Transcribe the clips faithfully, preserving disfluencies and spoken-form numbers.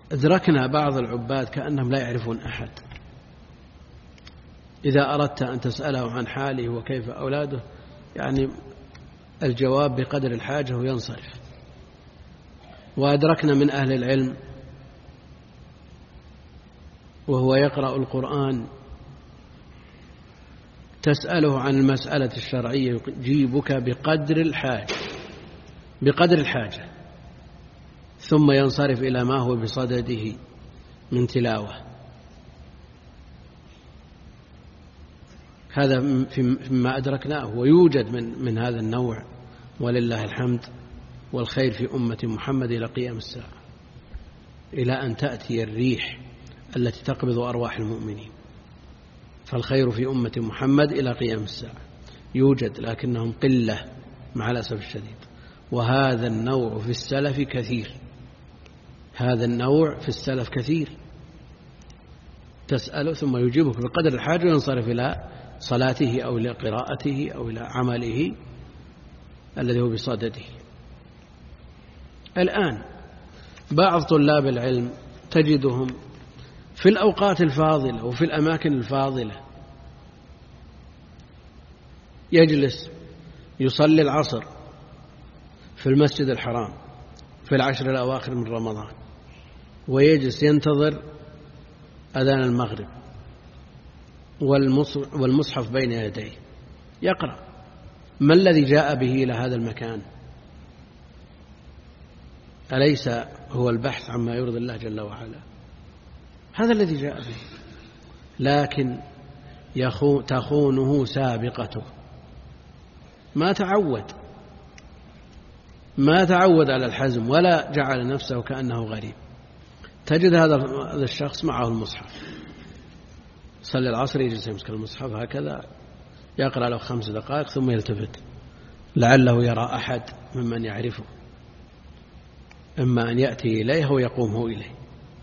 أدركنا بعض العباد كأنهم لا يعرفون أحد، إذا أردت أن تسأله عن حاله وكيف أولاده يعني الجواب بقدر الحاجة وينصرف. وأدركنا من أهل العلم وهو يقرأ القرآن تسأله عن المسألة الشرعية يجيبك بقدر الحاجة بقدر الحاجة ثم ينصرف إلى ما هو بصدده من تلاوة. هذا فيما أدركناه، ويوجد من, من هذا النوع ولله الحمد والخير في أمة محمد إلى قيام الساعة، إلى أن تأتي الريح التي تقبض أرواح المؤمنين. فالخير في أمة محمد إلى قيام الساعة يوجد، لكنهم قلة مع الأسف الشديد. وهذا النوع في السلف كثير، هذا النوع في السلف كثير، تسأله ثم يجيبك بقدر الحاجة وينصرف إلى صلاته أو إلى قراءته أو إلى عمله الذي هو بصدده. الآن بعض طلاب العلم تجدهم في الأوقات الفاضلة وفي الأماكن الفاضلة يجلس يصلي العصر في المسجد الحرام في العشر الأواخر من رمضان، ويجلس ينتظر أذان المغرب والمصحف بين يديه يقرأ. ما الذي جاء به إلى هذا المكان؟ أليس هو البحث عما يرضي الله جل وعلا؟ هذا الذي جاء به، لكن تخونه سابقته. ما تعود ما تعود على الحزم ولا جعل نفسه كأنه غريب. تجد هذا الشخص معه المصحف، صلي العصر يجلس يمسك المصحف هكذا يقرأ له خمس دقائق ثم يلتفت لعله يرى أحد ممن يعرفه، إما أن يأتي إليه ويقوم هو إليه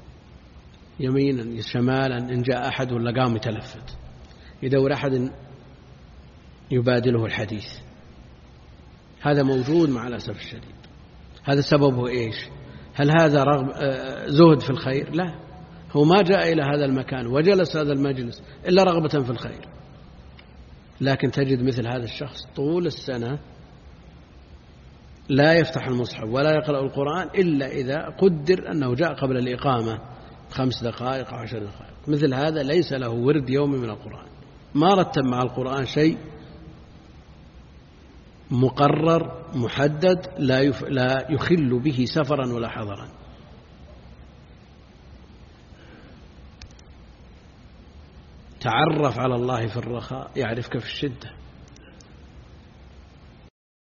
يمينا شمالا، إن جاء أحد ولا قام يتلفت يدور أحد يبادله الحديث. هذا موجود مع الأسف الشديد. هذا سببه إيش؟ هل هذا رغب زهد في الخير؟ لا، هو ما جاء إلى هذا المكان وجلس هذا المجلس إلا رغبة في الخير. لكن تجد مثل هذا الشخص طول السنة لا يفتح المصحف ولا يقرأ القرآن إلا إذا قدر أنه جاء قبل الإقامة خمس دقائق أو عشر دقائق. مثل هذا ليس له ورد يومي من القرآن، ما رتب مع القرآن شيء مقرر محدد لا يف... لا يخل به سفرا ولا حضرا. تعرف على الله في الرخاء يعرفك في الشدة.